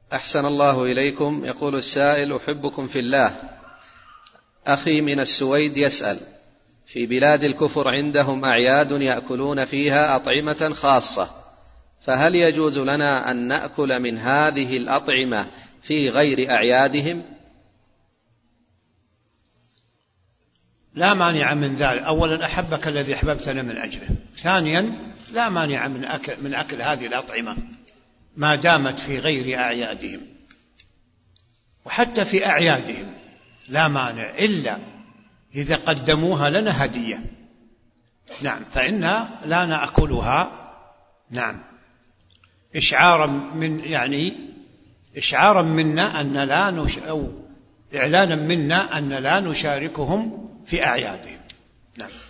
أحسن الله إليكم. يقول السائل: أحبكم في الله. أخي من السويد يسأل: في بلاد الكفر عندهم أعياد يأكلون فيها أطعمة خاصة، فهل يجوز لنا أن نأكل من هذه الأطعمة في غير أعيادهم؟ لا مانع من ذلك. أولا أحبك الذي أحببتنا من أجله. ثانيا لا مانع من أكل هذه الأطعمة ما دامت في غير أعيادهم، وحتى في أعيادهم لا مانع، إلا إذا قدموها لنا هدية، نعم، فإنا لا نأكلها، نعم، إشعارا منا أن لا أو إعلانا منا أن لا نشاركهم في أعيادهم، نعم.